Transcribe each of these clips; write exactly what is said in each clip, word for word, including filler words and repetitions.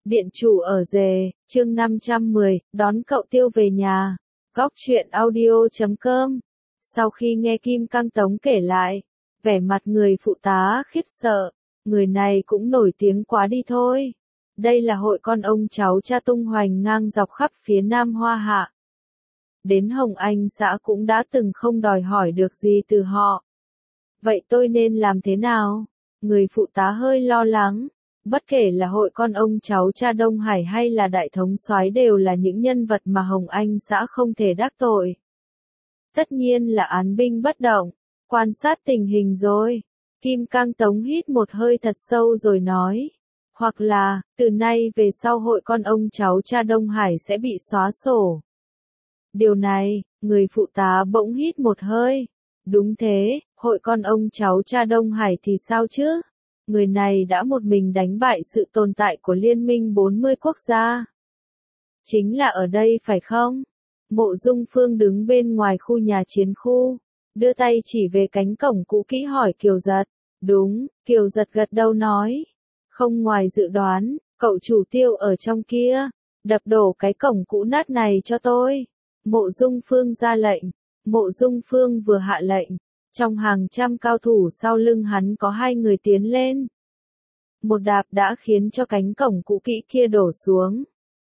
Điện chủ ở rề, chương năm trăm mười, đón cậu Tiêu về nhà. Góc truyện audio chấm com. Sau khi nghe Kim Cang Tống kể lại, vẻ mặt người phụ tá khiếp sợ, người này cũng nổi tiếng quá đi thôi. Đây là hội con ông cháu cha tung hoành ngang dọc khắp phía Nam Hoa Hạ. Đến Hồng Anh xã cũng đã từng không đòi hỏi được gì từ họ. Vậy tôi nên làm thế nào? Người phụ tá hơi lo lắng. Bất kể là hội con ông cháu cha Đông Hải hay là đại thống soái đều là những nhân vật mà Hồng Anh xã không thể đắc tội. Tất nhiên là án binh bất động, quan sát tình hình rồi. Kim Cang Tống hít một hơi thật sâu rồi nói. Hoặc là, từ nay về sau hội con ông cháu cha Đông Hải sẽ bị xóa sổ. Điều này, người phụ tá bỗng hít một hơi. Đúng thế, hội con ông cháu cha Đông Hải thì sao chứ? Người này đã một mình đánh bại sự tồn tại của Liên minh bốn mươi quốc gia. Chính là ở đây phải không? Mộ Dung Phương đứng bên ngoài khu nhà chiến khu, đưa tay chỉ về cánh cổng cũ kỹ hỏi Kiều Giật. Đúng, Kiều Giật gật đầu nói. Không ngoài dự đoán, cậu chủ Tiêu ở trong kia, đập đổ cái cổng cũ nát này cho tôi. Mộ Dung Phương ra lệnh. Mộ Dung Phương vừa hạ lệnh, trong hàng trăm cao thủ sau lưng hắn có hai người tiến lên. Một đạp đã khiến cho cánh cổng cũ kỹ kia đổ xuống.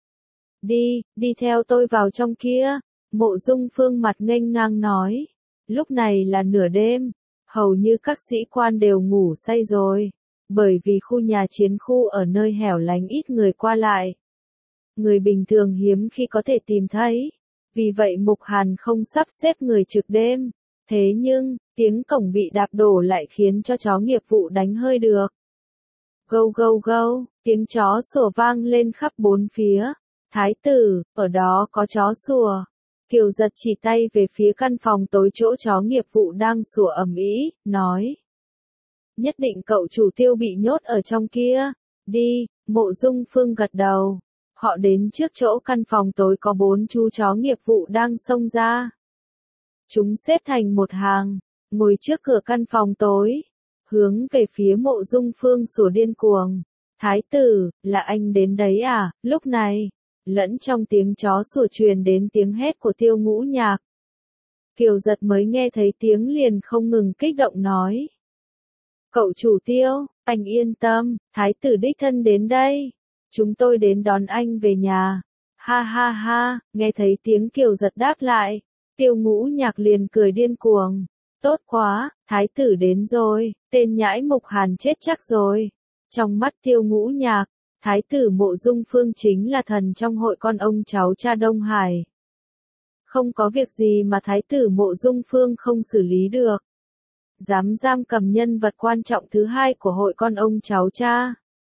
Đi, đi theo tôi vào trong kia, Mộ Dung Phương mặt nghênh ngang nói. Lúc này là nửa đêm, hầu như các sĩ quan đều ngủ say rồi, bởi vì khu nhà chiến khu ở nơi hẻo lánh ít người qua lại. Người bình thường hiếm khi có thể tìm thấy, vì vậy Mục Hàn không sắp xếp người trực đêm. Thế nhưng, tiếng cổng bị đạp đổ lại khiến cho chó nghiệp vụ đánh hơi được. Gâu gâu gâu, tiếng chó sủa vang lên khắp bốn phía. Thái tử, ở đó có chó sủa. Kiều Giật chỉ tay về phía căn phòng tối chỗ chó nghiệp vụ đang sủa ầm ĩ, nói. Nhất định cậu chủ Tiêu bị nhốt ở trong kia. Đi, Mộ Dung Phương gật đầu. Họ đến trước chỗ căn phòng tối có bốn chú chó nghiệp vụ đang xông ra. Chúng xếp thành một hàng, ngồi trước cửa căn phòng tối, hướng về phía Mộ Dung Phương sủa điên cuồng. Thái tử, là anh đến đấy à? Lúc này, lẫn trong tiếng chó sủa truyền đến tiếng hét của Tiêu Ngũ Nhạc. Kiều Giật mới nghe thấy tiếng liền không ngừng kích động nói. Cậu chủ Tiêu, anh yên tâm, thái tử đích thân đến đây. Chúng tôi đến đón anh về nhà. Ha ha ha, nghe thấy tiếng Kiều Giật đáp lại. Tiêu Ngũ Nhạc liền cười điên cuồng. Tốt quá, thái tử đến rồi, tên nhãi Mục Hàn chết chắc rồi. Trong mắt Tiêu Ngũ Nhạc, thái tử Mộ Dung Phương chính là thần trong hội con ông cháu cha Đông Hải. Không có việc gì mà thái tử Mộ Dung Phương không xử lý được. Dám giam cầm nhân vật quan trọng thứ hai của hội con ông cháu cha.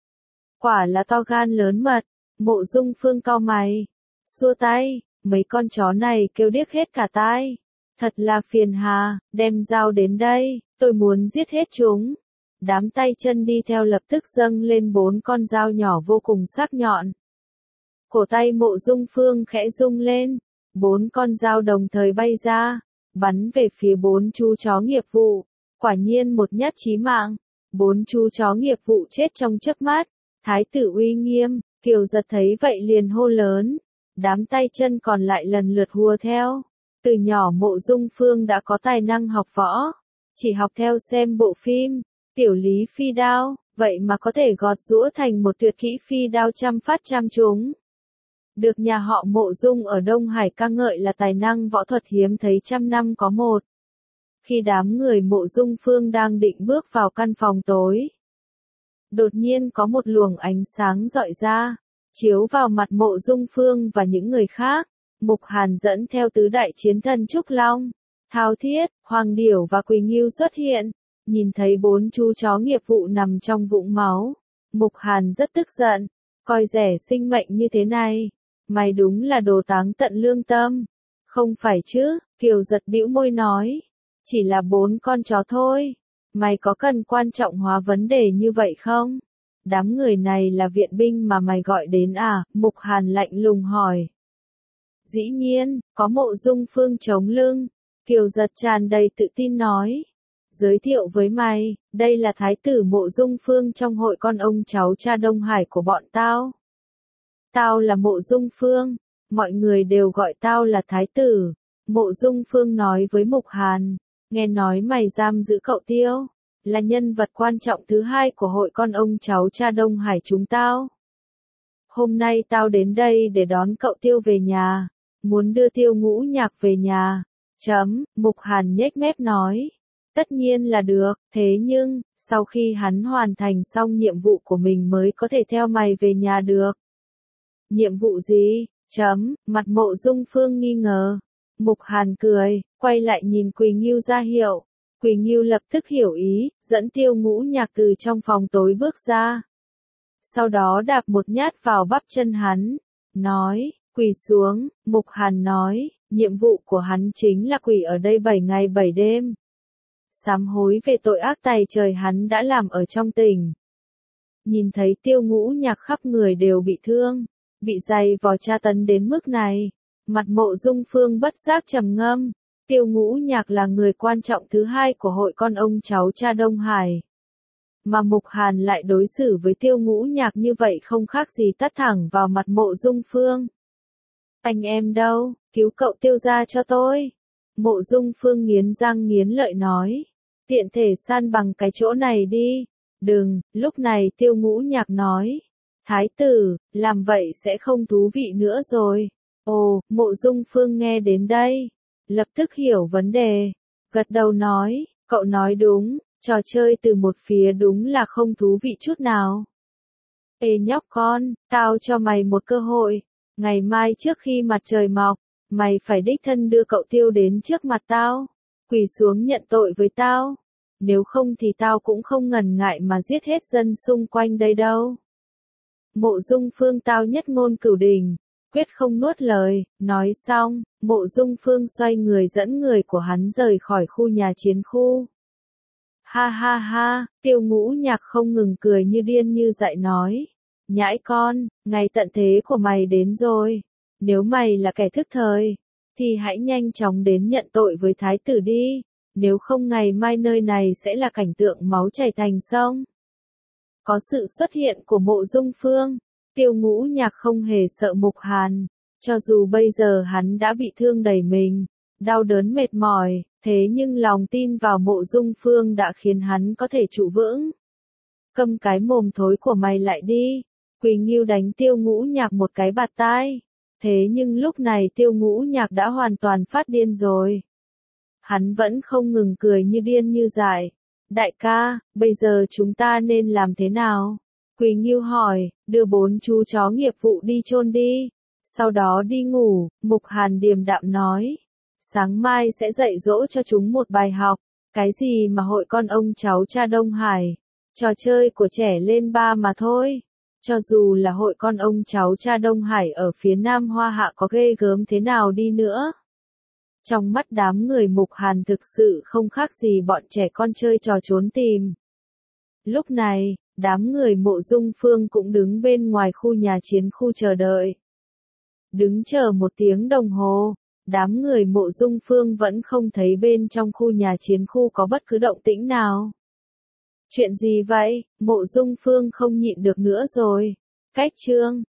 Quả là to gan lớn mật. Mộ Dung Phương cau mày, xua tay. Mấy con chó này kêu điếc hết cả tai. Thật là phiền hà, đem dao đến đây, tôi muốn giết hết chúng. Đám tay chân đi theo lập tức dâng lên bốn con dao nhỏ vô cùng sắc nhọn. Cổ tay Mộ Dung Phương khẽ rung lên, bốn con dao đồng thời bay ra, bắn về phía bốn chú chó nghiệp vụ. Quả nhiên một nhát chí mạng, bốn chú chó nghiệp vụ chết trong chớp mắt. Thái tử uy nghiêm, Kiều Giật thấy vậy liền hô lớn. Đám tay chân còn lại lần lượt hùa theo. Từ nhỏ Mộ Dung Phương đã có tài năng học võ. Chỉ học theo xem bộ phim, Tiểu Lý phi đao, vậy mà có thể gọt giũa thành một tuyệt kỹ phi đao trăm phát trăm trúng. Được nhà họ Mộ Dung ở Đông Hải ca ngợi là tài năng võ thuật hiếm thấy trăm năm có một. Khi đám người Mộ Dung Phương đang định bước vào căn phòng tối, đột nhiên có một luồng ánh sáng rọi ra, chiếu vào mặt Mộ Dung Phương và những người khác. Mục Hàn dẫn theo tứ đại chiến thần Trúc Long, Thao Thiết, Hoàng Điểu và Quỳ Ngưu xuất hiện. Nhìn thấy bốn chú chó nghiệp vụ nằm trong vũng máu, Mục Hàn rất tức giận. Coi rẻ sinh mệnh như thế này, mày đúng là đồ táng tận lương tâm. Không phải chứ, Kiều Giật bĩu môi nói. Chỉ là bốn con chó thôi. Mày có cần quan trọng hóa vấn đề như vậy không? Đám người này là viện binh mà mày gọi đến à? Mục Hàn lạnh lùng hỏi. Dĩ nhiên, có Mộ Dung Phương chống lưng. Kiều Giật tràn đầy tự tin nói. Giới thiệu với mày, đây là thái tử Mộ Dung Phương trong hội con ông cháu cha Đông Hải của bọn tao. Tao là Mộ Dung Phương, mọi người đều gọi tao là Thái tử. Mộ Dung Phương nói với Mục Hàn, nghe nói mày giam giữ cậu Tiêu, là nhân vật quan trọng thứ hai của hội con ông cháu cha Đông Hải chúng tao. Hôm nay tao đến đây để đón cậu Tiêu về nhà, muốn đưa Tiêu Ngũ Nhạc về nhà. Chấm, Mục Hàn nhếch mép nói. Tất nhiên là được, thế nhưng, sau khi hắn hoàn thành xong nhiệm vụ của mình mới có thể theo mày về nhà được. Nhiệm vụ gì? Chấm, mặt Mộ Dung Phương nghi ngờ. Mục Hàn cười, quay lại nhìn Quỳ Ngưu ra hiệu. Quỳ Ngưu lập tức hiểu ý, dẫn Tiêu Ngũ Nhạc từ trong phòng tối bước ra. Sau đó đạp một nhát vào bắp chân hắn, nói, quỳ xuống. Mục Hàn nói, nhiệm vụ của hắn chính là quỳ ở đây bảy ngày bảy đêm. Sám hối về tội ác tày trời hắn đã làm ở trong tỉnh. Nhìn thấy Tiêu Ngũ Nhạc khắp người đều bị thương, bị dày vò tra tấn đến mức này, mặt Mộ Dung Phương bất giác trầm ngâm. Tiêu Ngũ Nhạc là người quan trọng thứ hai của hội con ông cháu cha Đông Hải. Mà Mục Hàn lại đối xử với Tiêu Ngũ Nhạc như vậy không khác gì tát thẳng vào mặt Mộ Dung Phương. Anh em đâu, cứu cậu Tiêu ra cho tôi. Mộ Dung Phương nghiến răng nghiến lợi nói. Tiện thể san bằng cái chỗ này đi. Đừng, lúc này Tiêu Ngũ Nhạc nói. Thái tử, làm vậy sẽ không thú vị nữa rồi. Ồ, Mộ Dung Phương nghe đến đây, lập tức hiểu vấn đề. Gật đầu nói, cậu nói đúng, trò chơi từ một phía đúng là không thú vị chút nào. Ê nhóc con, tao cho mày một cơ hội. Ngày mai trước khi mặt trời mọc, mày phải đích thân đưa cậu Tiêu đến trước mặt tao, quỳ xuống nhận tội với tao. Nếu không thì tao cũng không ngần ngại mà giết hết dân xung quanh đây đâu. Mộ Dung Phương tao nhất ngôn cửu đình, quyết không nuốt lời. Nói xong, Mộ Dung Phương xoay người dẫn người của hắn rời khỏi khu nhà chiến khu. Ha ha ha, Tiêu Ngũ Nhạc không ngừng cười như điên như dại nói. Nhãi con, ngày tận thế của mày đến rồi. Nếu mày là kẻ thức thời, thì hãy nhanh chóng đến nhận tội với thái tử đi. Nếu không ngày mai nơi này sẽ là cảnh tượng máu chảy thành sông. Có sự xuất hiện của Mộ Dung Phương, Tiêu Ngũ Nhạc không hề sợ Mục Hàn. Cho dù bây giờ hắn đã bị thương đầy mình, đau đớn mệt mỏi, thế nhưng lòng tin vào Mộ Dung Phương đã khiến hắn có thể trụ vững. Câm cái mồm thối của mày lại đi. Quỳ Ngưu đánh Tiêu Ngũ Nhạc một cái bạt tai. Thế nhưng lúc này Tiêu Ngũ Nhạc đã hoàn toàn phát điên rồi. Hắn vẫn không ngừng cười như điên như dại. Đại ca, bây giờ chúng ta nên làm thế nào? Quỳ Ngưu hỏi, đưa bốn chú chó nghiệp vụ đi chôn đi. Sau đó đi ngủ. Mục Hàn điềm đạm nói. Sáng mai sẽ dạy dỗ cho chúng một bài học. Cái gì mà hội con ông cháu cha Đông Hải. Trò chơi của trẻ lên ba mà thôi. Cho dù là hội con ông cháu cha Đông Hải ở phía Nam Hoa Hạ có ghê gớm thế nào đi nữa. Trong mắt đám người Mục Hàn thực sự không khác gì bọn trẻ con chơi trò trốn tìm. Lúc này, đám người Mộ Dung Phương cũng đứng bên ngoài khu nhà chiến khu chờ đợi. Đứng chờ một tiếng đồng hồ, đám người Mộ Dung Phương vẫn không thấy bên trong khu nhà chiến khu có bất cứ động tĩnh nào. Chuyện gì vậy? Mộ Dung Phương không nhịn được nữa rồi. Cách chương